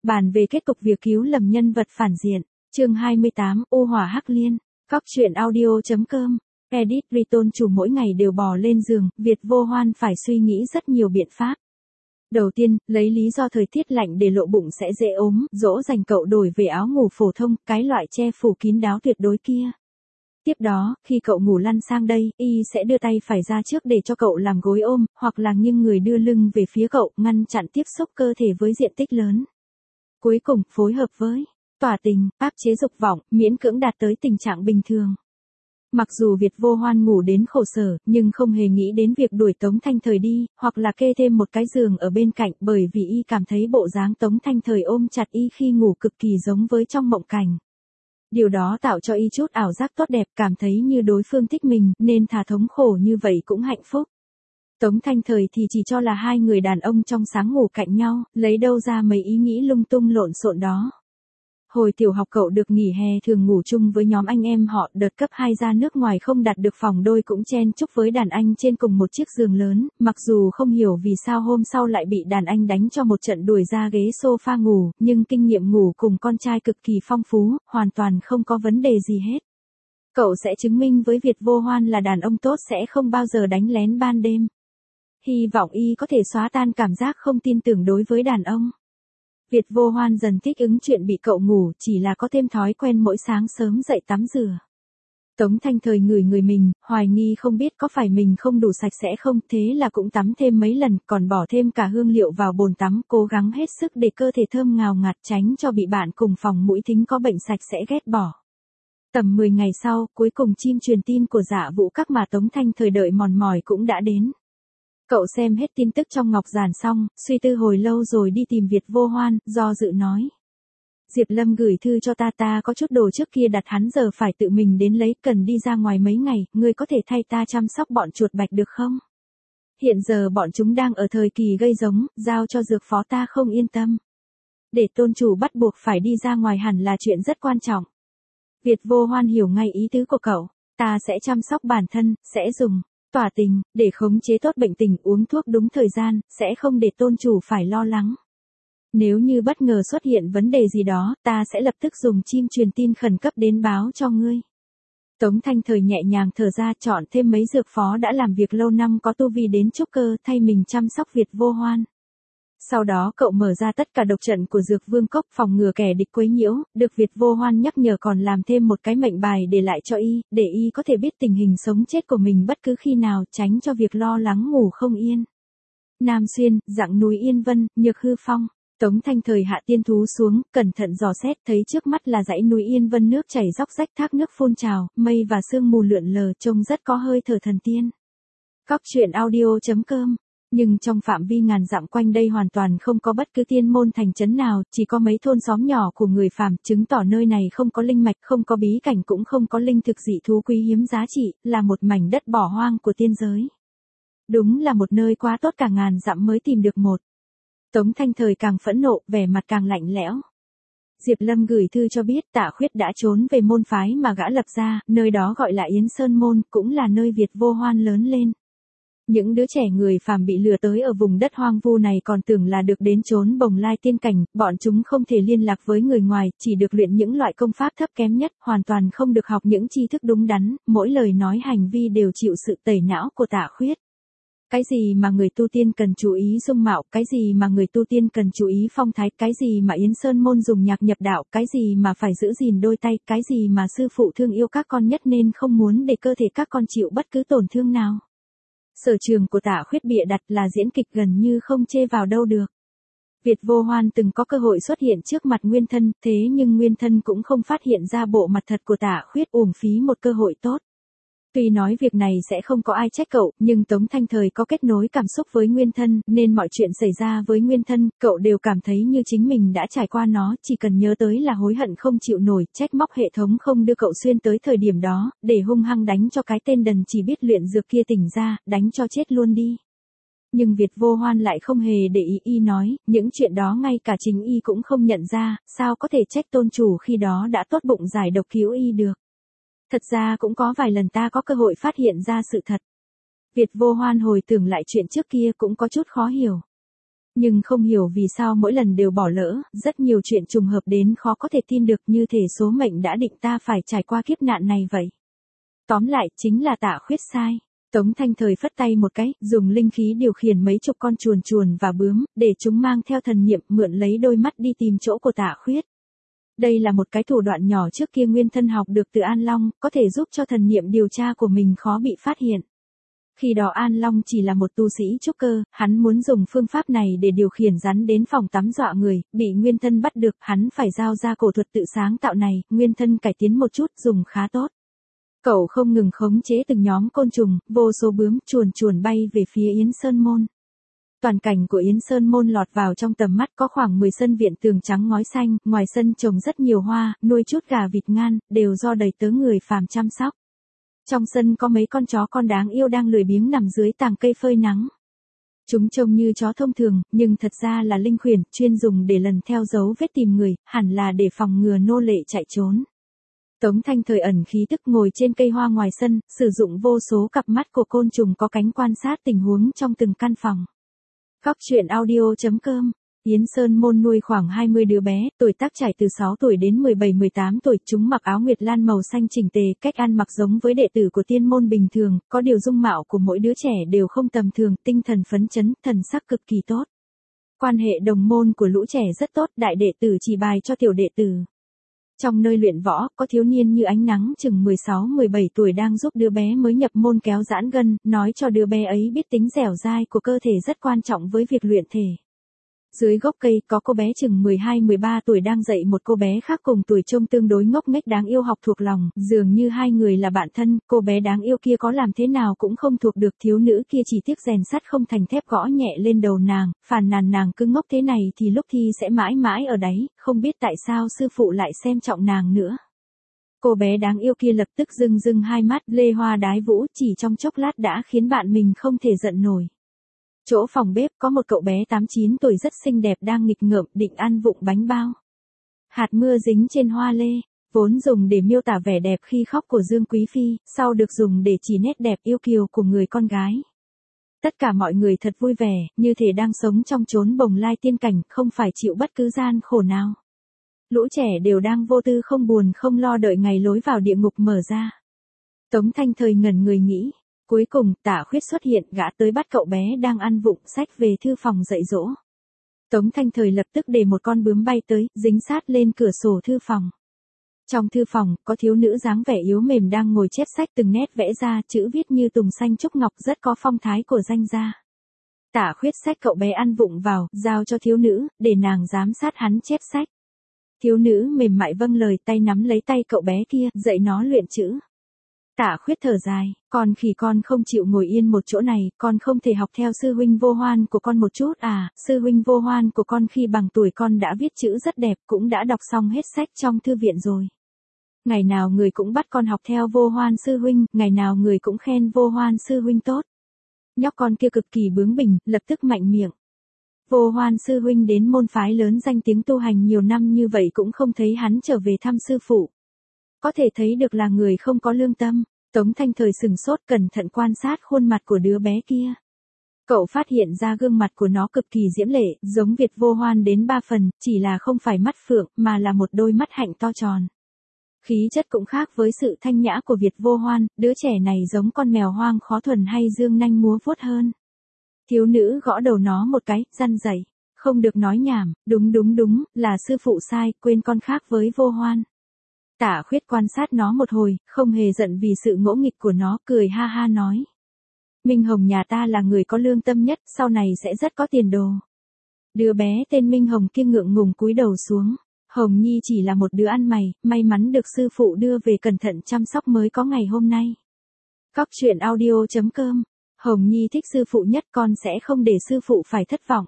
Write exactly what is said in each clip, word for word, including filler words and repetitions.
Bàn về kết cục việc cứu lầm nhân vật phản diện. Chương hai mươi tám, U Hỏa Hắc Liên. Cóc truyện audio chấm com. Edit Riton chủ mỗi ngày đều bò lên giường, Việt Vô Hoan phải suy nghĩ rất nhiều biện pháp. Đầu tiên, lấy lý do thời tiết lạnh để lộ bụng sẽ dễ ốm, dỗ dành cậu đổi về áo ngủ phổ thông, cái loại che phủ kín đáo tuyệt đối kia. Tiếp đó, khi cậu ngủ lăn sang đây, y sẽ đưa tay phải ra trước để cho cậu làm gối ôm, hoặc là nghiêng người đưa lưng về phía cậu, ngăn chặn tiếp xúc cơ thể với diện tích lớn. Cuối cùng, phối hợp với tỏa tình, áp chế dục vọng, miễn cưỡng đạt tới tình trạng bình thường. Mặc dù Việt Vô Hoan ngủ đến khổ sở, nhưng không hề nghĩ đến việc đuổi Tống Thanh Thời đi, hoặc là kê thêm một cái giường ở bên cạnh, bởi vì y cảm thấy bộ dáng Tống Thanh Thời ôm chặt y khi ngủ cực kỳ giống với trong mộng cảnh. Điều đó tạo cho y chút ảo giác tốt đẹp, cảm thấy như đối phương thích mình, nên thà thống khổ như vậy cũng hạnh phúc. Tống Thanh Thời thì chỉ cho là hai người đàn ông trong sáng ngủ cạnh nhau, lấy đâu ra mấy ý nghĩ lung tung lộn xộn đó. Hồi tiểu học cậu được nghỉ hè thường ngủ chung với nhóm anh em họ, đợt cấp hai ra nước ngoài không đặt được phòng đôi cũng chen chúc với đàn anh trên cùng một chiếc giường lớn, mặc dù không hiểu vì sao hôm sau lại bị đàn anh đánh cho một trận đuổi ra ghế sofa ngủ, nhưng kinh nghiệm ngủ cùng con trai cực kỳ phong phú, hoàn toàn không có vấn đề gì hết. Cậu sẽ chứng minh với Việt Vô Hoan là đàn ông tốt sẽ không bao giờ đánh lén ban đêm. Hy vọng y có thể xóa tan cảm giác không tin tưởng đối với đàn ông. Việt Vô Hoan dần thích ứng chuyện bị cậu ngủ, chỉ là có thêm thói quen mỗi sáng sớm dậy tắm rửa. Tống Thanh Thời ngửi người mình, hoài nghi không biết có phải mình không đủ sạch sẽ không, thế là cũng tắm thêm mấy lần, còn bỏ thêm cả hương liệu vào bồn tắm, cố gắng hết sức để cơ thể thơm ngào ngạt, tránh cho bị bạn cùng phòng mũi thính có bệnh sạch sẽ ghét bỏ. Tầm mười ngày sau, cuối cùng chim truyền tin của Dạ Vũ Các mà Tống Thanh Thời đợi mòn mỏi cũng đã đến. Cậu xem hết tin tức trong ngọc giản xong, suy tư hồi lâu rồi đi tìm Việt Vô Hoan, do dự nói. Diệp Lâm gửi thư cho ta, ta có chút đồ trước kia đặt hắn giờ phải tự mình đến lấy, cần đi ra ngoài mấy ngày, ngươi có thể thay ta chăm sóc bọn chuột bạch được không? Hiện giờ bọn chúng đang ở thời kỳ gây giống, giao cho dược phó ta không yên tâm. Để tôn chủ bắt buộc phải đi ra ngoài hẳn là chuyện rất quan trọng. Việt Vô Hoan hiểu ngay ý tứ của cậu, ta sẽ chăm sóc bản thân, sẽ dùng tỏa tình, để khống chế tốt bệnh tình, uống thuốc đúng thời gian, sẽ không để tôn chủ phải lo lắng. Nếu như bất ngờ xuất hiện vấn đề gì đó, ta sẽ lập tức dùng chim truyền tin khẩn cấp đến báo cho ngươi. Tống Thanh Thời nhẹ nhàng thở ra, chọn thêm mấy dược phó đã làm việc lâu năm có tu vi đến trúc cơ thay mình chăm sóc Việt Vô Hoan. Sau đó cậu mở ra tất cả độc trận của Dược Vương Cốc phòng ngừa kẻ địch quấy nhiễu, được Việt Vô Hoan nhắc nhở còn làm thêm một cái mệnh bài để lại cho y, để y có thể biết tình hình sống chết của mình bất cứ khi nào, tránh cho việc lo lắng ngủ không yên. Nam Xuyên, Dặng núi Yên Vân, Nhược Hư Phong. Tống Thanh Thời hạ tiên thú xuống, cẩn thận dò xét, thấy trước mắt là dãy núi Yên Vân, nước chảy róc rách, thác nước phun trào, mây và sương mù lượn lờ, trông rất có hơi thở thần tiên. Cóc truyện audio chấm com. Nhưng trong phạm vi ngàn dặm quanh đây hoàn toàn không có bất cứ tiên môn thành trấn nào, chỉ có mấy thôn xóm nhỏ của người phàm, chứng tỏ nơi này không có linh mạch, không có bí cảnh, cũng không có linh thực dị thú quý hiếm giá trị, là một mảnh đất bỏ hoang của tiên giới. Đúng là một nơi quá tốt, cả ngàn dặm mới tìm được một. Tống Thanh Thời càng phẫn nộ, vẻ mặt càng lạnh lẽo. Diệp Lâm gửi thư cho biết Tạ Khuyết đã trốn về môn phái mà gã lập ra, nơi đó gọi là Yến Sơn Môn, cũng là nơi Việt Vô Hoan lớn lên. Những đứa trẻ người phàm bị lừa tới ở vùng đất hoang vu này còn tưởng là được đến chốn bồng lai tiên cảnh, bọn chúng không thể liên lạc với người ngoài, chỉ được luyện những loại công pháp thấp kém nhất, hoàn toàn không được học những tri thức đúng đắn, mỗi lời nói hành vi đều chịu sự tẩy não của Tạ Khuyết. Cái gì mà người tu tiên cần chú ý dung mạo, cái gì mà người tu tiên cần chú ý phong thái, cái gì mà Yến Sơn Môn dùng nhạc nhập đạo, cái gì mà phải giữ gìn đôi tay, cái gì mà sư phụ thương yêu các con nhất nên không muốn để cơ thể các con chịu bất cứ tổn thương nào. Sở trường của Tạ Khuyết bịa đặt là diễn kịch, gần như không chê vào đâu được. Việt Vô Hoan từng có cơ hội xuất hiện trước mặt Nguyên Thân, thế nhưng Nguyên Thân cũng không phát hiện ra bộ mặt thật của Tạ Khuyết, uổng phí một cơ hội tốt. Tuy nói việc này sẽ không có ai trách cậu, nhưng Tống Thanh Thời có kết nối cảm xúc với Nguyên Thân, nên mọi chuyện xảy ra với Nguyên Thân, cậu đều cảm thấy như chính mình đã trải qua nó, chỉ cần nhớ tới là hối hận không chịu nổi, trách móc hệ thống không đưa cậu xuyên tới thời điểm đó, để hung hăng đánh cho cái tên đần chỉ biết luyện dược kia tỉnh ra, đánh cho chết luôn đi. Nhưng Việt Vô Hoan lại không hề để ý, y nói, những chuyện đó ngay cả chính y cũng không nhận ra, sao có thể trách tôn chủ khi đó đã tốt bụng giải độc cứu y được. Thật ra cũng có vài lần ta có cơ hội phát hiện ra sự thật. Việt Vô Hoan hồi tưởng lại chuyện trước kia cũng có chút khó hiểu. Nhưng không hiểu vì sao mỗi lần đều bỏ lỡ, rất nhiều chuyện trùng hợp đến khó có thể tin được, như thể số mệnh đã định ta phải trải qua kiếp nạn này vậy. Tóm lại, chính là Tạ Khuyết sai. Tống Thanh Thời phất tay một cái, dùng linh khí điều khiển mấy chục con chuồn chuồn và bướm, để chúng mang theo thần niệm mượn lấy đôi mắt đi tìm chỗ của Tạ Khuyết. Đây là một cái thủ đoạn nhỏ trước kia Nguyên Thân học được từ An Long, có thể giúp cho thần niệm điều tra của mình khó bị phát hiện. Khi đó An Long chỉ là một tu sĩ trúc cơ, hắn muốn dùng phương pháp này để điều khiển rắn đến phòng tắm dọa người, bị Nguyên Thân bắt được, hắn phải giao ra cổ thuật tự sáng tạo này, Nguyên Thân cải tiến một chút, dùng khá tốt. Cậu không ngừng khống chế từng nhóm côn trùng, vô số bướm chuồn chuồn bay về phía Yến Sơn Môn. Toàn cảnh của Yến Sơn Môn lọt vào trong tầm mắt, có khoảng mười sân viện tường trắng ngói xanh, ngoài sân trồng rất nhiều hoa, nuôi chút gà vịt ngan, đều do đầy tớ người phàm chăm sóc. Trong sân có mấy con chó con đáng yêu đang lười biếng nằm dưới tàng cây phơi nắng. Chúng trông như chó thông thường, nhưng thật ra là linh khuyển, chuyên dùng để lần theo dấu vết tìm người, hẳn là để phòng ngừa nô lệ chạy trốn. Tống Thanh Thời ẩn khí tức ngồi trên cây hoa ngoài sân, sử dụng vô số cặp mắt của côn trùng có cánh quan sát tình huống trong từng căn phòng. Góc truyện audio chấm com. Yến Sơn Môn nuôi khoảng hai mươi đứa bé, tuổi tác trải từ sáu tuổi đến mười bảy mười tám tuổi, chúng mặc áo nguyệt lan màu xanh chỉnh tề, cách ăn mặc giống với đệ tử của tiên môn bình thường, có điều dung mạo của mỗi đứa trẻ đều không tầm thường, tinh thần phấn chấn, thần sắc cực kỳ tốt. Quan hệ đồng môn của lũ trẻ rất tốt, đại đệ tử chỉ bài cho tiểu đệ tử. Trong nơi luyện võ, có thiếu niên như ánh nắng chừng mười sáu mười bảy tuổi đang giúp đứa bé mới nhập môn kéo giãn gân, nói cho đứa bé ấy biết tính dẻo dai của cơ thể rất quan trọng với việc luyện thể. Dưới gốc cây có cô bé chừng mười hai mười ba tuổi đang dạy một cô bé khác cùng tuổi trông tương đối ngốc nghếch đáng yêu học thuộc lòng, dường như hai người là bạn thân, cô bé đáng yêu kia có làm thế nào cũng không thuộc được, thiếu nữ kia chỉ tiếc rèn sắt không thành thép gõ nhẹ lên đầu nàng, phàn nàn nàng cứ ngốc thế này thì lúc thi sẽ mãi mãi ở đấy, không biết tại sao sư phụ lại xem trọng nàng nữa. Cô bé đáng yêu kia lập tức rưng rưng hai mắt, lê hoa đái vũ, chỉ trong chốc lát đã khiến bạn mình không thể giận nổi. Chỗ phòng bếp có một cậu bé tám chín tuổi rất xinh đẹp đang nghịch ngợm định ăn vụng bánh bao. Hạt mưa dính trên hoa lê, vốn dùng để miêu tả vẻ đẹp khi khóc của Dương Quý Phi, sau được dùng để chỉ nét đẹp yêu kiều của người con gái. Tất cả mọi người thật vui vẻ, như thể đang sống trong chốn bồng lai tiên cảnh, không phải chịu bất cứ gian khổ nào. Lũ trẻ đều đang vô tư không buồn không lo đợi ngày lối vào địa ngục mở ra. Tống Thanh Thời ngẩn người nghĩ. Cuối cùng, Tạ Khuyết xuất hiện, gã tới bắt cậu bé đang ăn vụng sách về thư phòng dạy dỗ. Tống Thanh Thời lập tức để một con bướm bay tới, dính sát lên cửa sổ thư phòng. Trong thư phòng, có thiếu nữ dáng vẻ yếu mềm đang ngồi chép sách, từng nét vẽ ra, chữ viết như tùng xanh trúc ngọc, rất có phong thái của danh gia. Tạ Khuyết xách cậu bé ăn vụng vào, giao cho thiếu nữ, để nàng giám sát hắn chép sách. Thiếu nữ mềm mại vâng lời, tay nắm lấy tay cậu bé kia, dạy nó luyện chữ. Tạ Khuyết thở dài, con khỉ con không chịu ngồi yên một chỗ này, con không thể học theo sư huynh Vô Hoan của con một chút à, sư huynh Vô Hoan của con khi bằng tuổi con đã viết chữ rất đẹp, cũng đã đọc xong hết sách trong thư viện rồi. Ngày nào người cũng bắt con học theo Vô Hoan sư huynh, ngày nào người cũng khen Vô Hoan sư huynh tốt. Nhóc con kia cực kỳ bướng bỉnh, lập tức mạnh miệng. Vô Hoan sư huynh đến môn phái lớn danh tiếng tu hành nhiều năm như vậy cũng không thấy hắn trở về thăm sư phụ. Có thể thấy được là người không có lương tâm. Tống Thanh Thời sừng sốt cẩn thận quan sát khuôn mặt của đứa bé kia. Cậu phát hiện ra gương mặt của nó cực kỳ diễm lệ, giống Việt Vô Hoan đến ba phần, chỉ là không phải mắt phượng, mà là một đôi mắt hạnh to tròn. Khí chất cũng khác với sự thanh nhã của Việt Vô Hoan, đứa trẻ này giống con mèo hoang khó thuần hay dương nanh múa vuốt hơn. Thiếu nữ gõ đầu nó một cái, răn dạy, không được nói nhảm, đúng đúng đúng, là sư phụ sai, quên con khác với Vô Hoan. Tạ Khuyết quan sát nó một hồi, không hề giận vì sự ngỗ nghịch của nó, cười ha ha nói. Minh Hồng nhà ta là người có lương tâm nhất, sau này sẽ rất có tiền đồ. Đứa bé tên Minh Hồng kia ngượng ngùng cúi đầu xuống. Hồng Nhi chỉ là một đứa ăn mày, may mắn được sư phụ đưa về cẩn thận chăm sóc mới có ngày hôm nay. Góc truyện audio chấm com. Hồng Nhi thích sư phụ nhất, con sẽ không để sư phụ phải thất vọng.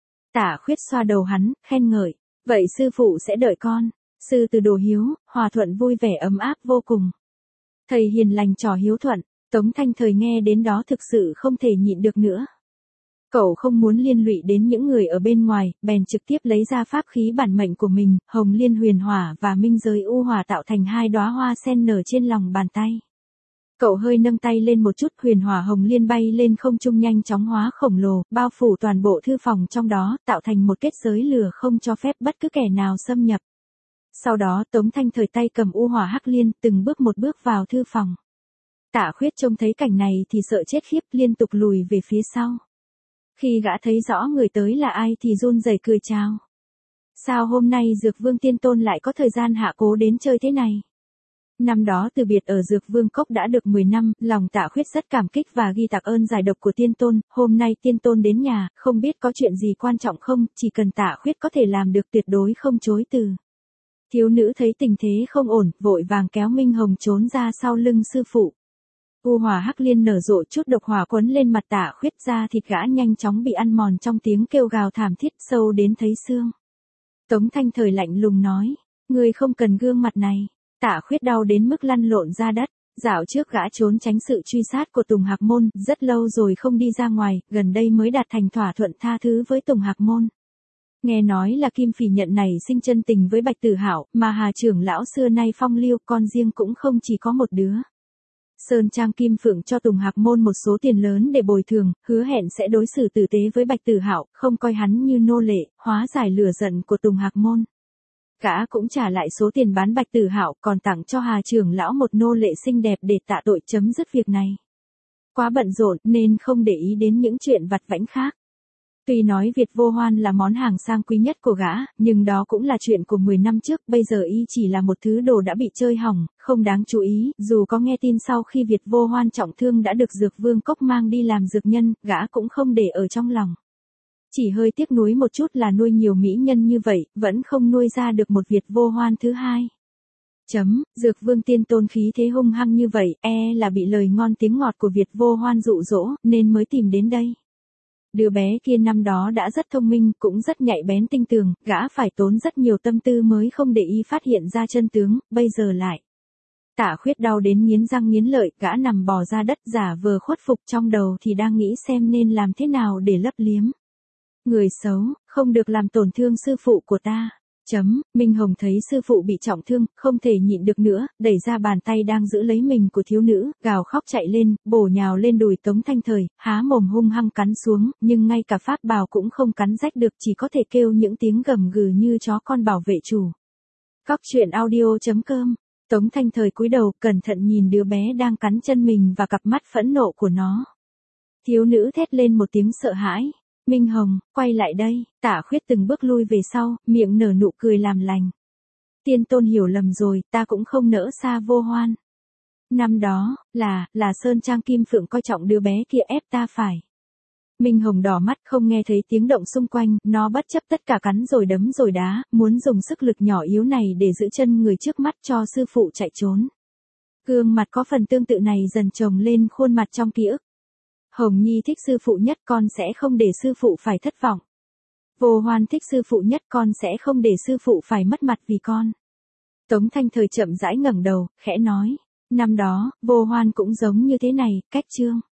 Tạ Khuyết xoa đầu hắn, khen ngợi. Vậy sư phụ sẽ đợi con. Sư từ đồ hiếu, hòa thuận vui vẻ ấm áp vô cùng. Thầy hiền lành trò hiếu thuận, Tống Thanh Thời nghe đến đó thực sự không thể nhịn được nữa. Cậu không muốn liên lụy đến những người ở bên ngoài, bèn trực tiếp lấy ra pháp khí bản mệnh của mình, Hồng Liên Huyền Hỏa và Minh Giới U Hỏa tạo thành hai đóa hoa sen nở trên lòng bàn tay. Cậu hơi nâng tay lên một chút, huyền hỏa hồng liên bay lên không trung nhanh chóng hóa khổng lồ, bao phủ toàn bộ thư phòng trong đó, tạo thành một kết giới lửa không cho phép bất cứ kẻ nào xâm nhập. Sau đó Tống Thanh Thời tay cầm u hỏa hắc liên, từng bước một bước vào thư phòng. Tạ Khuyết trông thấy cảnh này thì sợ chết khiếp, liên tục lùi về phía sau. Khi gã thấy rõ người tới là ai thì run rẩy cười chào. Sao hôm nay Dược Vương Tiên Tôn lại có thời gian hạ cố đến chơi thế này? Năm đó từ biệt ở Dược Vương Cốc đã được mười năm, lòng Tạ Khuyết rất cảm kích và ghi tạc ơn giải độc của Tiên Tôn, hôm nay Tiên Tôn đến nhà, không biết có chuyện gì quan trọng không, chỉ cần Tạ Khuyết có thể làm được tuyệt đối không chối từ. Thiếu nữ thấy tình thế không ổn, vội vàng kéo Minh Hồng trốn ra sau lưng sư phụ. U hỏa hắc liên nở rộ, chút độc hỏa quấn lên mặt Tạ Khuyết, ra thịt gã nhanh chóng bị ăn mòn trong tiếng kêu gào thảm thiết sâu đến thấy xương. Tống Thanh Thời lạnh lùng nói, ngươi không cần gương mặt này. Tạ Khuyết đau đến mức lăn lộn ra đất, dạo trước gã trốn tránh sự truy sát của Tùng Hạc Môn, rất lâu rồi không đi ra ngoài, gần đây mới đạt thành thỏa thuận tha thứ với Tùng Hạc Môn. Nghe nói là Kim Phỉ nhận này sinh chân tình với Bạch Tử Hạo, mà Hà trưởng lão xưa nay phong lưu, con riêng cũng không chỉ có một đứa. Sơn Trang Kim Phượng cho Tùng Hạc Môn một số tiền lớn để bồi thường, hứa hẹn sẽ đối xử tử tế với Bạch Tử Hạo, không coi hắn như nô lệ, hóa giải lửa giận của Tùng Hạc Môn. Gã cũng trả lại số tiền bán Bạch Tử Hạo, còn tặng cho Hà trưởng lão một nô lệ xinh đẹp để tạ tội chấm dứt việc này. Quá bận rộn nên không để ý đến những chuyện vặt vãnh khác. Tuy nói Việt Vô Hoan là món hàng sang quý nhất của gã, nhưng đó cũng là chuyện của mười năm trước, bây giờ y chỉ là một thứ đồ đã bị chơi hỏng, không đáng chú ý, dù có nghe tin sau khi Việt Vô Hoan trọng thương đã được Dược Vương Cốc mang đi làm dược nhân, gã cũng không để ở trong lòng. Chỉ hơi tiếc nuối một chút là nuôi nhiều mỹ nhân như vậy, vẫn không nuôi ra được một Việt Vô Hoan thứ hai. Chấm, Dược Vương Tiên Tôn khí thế hung hăng như vậy, e là bị lời ngon tiếng ngọt của Việt Vô Hoan dụ dỗ, nên mới tìm đến đây. Đứa bé kia năm đó đã rất thông minh, cũng rất nhạy bén tinh tường, gã phải tốn rất nhiều tâm tư mới không để y phát hiện ra chân tướng, bây giờ lại. Tạ Khuyết đau đến nghiến răng nghiến lợi, gã nằm bò ra đất giả vờ khuất phục, trong đầu thì đang nghĩ xem nên làm thế nào để lấp liếm. Người xấu, không được làm tổn thương sư phụ của ta. Chấm, Minh Hồng thấy sư phụ bị trọng thương, không thể nhịn được nữa, đẩy ra bàn tay đang giữ lấy mình của thiếu nữ, gào khóc chạy lên, bổ nhào lên đùi Tống Thanh Thời, há mồm hung hăng cắn xuống, nhưng ngay cả pháp bào cũng không cắn rách được, chỉ có thể kêu những tiếng gầm gừ như chó con bảo vệ chủ. Cóc truyện audio chấm com. Tống Thanh Thời cúi đầu, cẩn thận nhìn đứa bé đang cắn chân mình và cặp mắt phẫn nộ của nó. Thiếu nữ thét lên một tiếng sợ hãi. Minh Hồng, quay lại đây. Tạ Khuyết từng bước lui về sau, miệng nở nụ cười làm lành. Tiên Tôn hiểu lầm rồi, ta cũng không nỡ xa Vô Hoan. Năm đó, là, là Sơn Trang Kim Phượng coi trọng đứa bé kia ép ta phải. Minh Hồng đỏ mắt không nghe thấy tiếng động xung quanh, nó bất chấp tất cả cắn rồi đấm rồi đá, muốn dùng sức lực nhỏ yếu này để giữ chân người trước mắt cho sư phụ chạy trốn. Gương mặt có phần tương tự này dần chồng lên khuôn mặt trong ký ức. Hồng Nhi thích sư phụ nhất, con sẽ không để sư phụ phải thất vọng. Vô Hoan thích sư phụ nhất, con sẽ không để sư phụ phải mất mặt vì con. Tống Thanh Thời chậm rãi ngẩng đầu, khẽ nói, năm đó, Vô Hoan cũng giống như thế này, cách chương.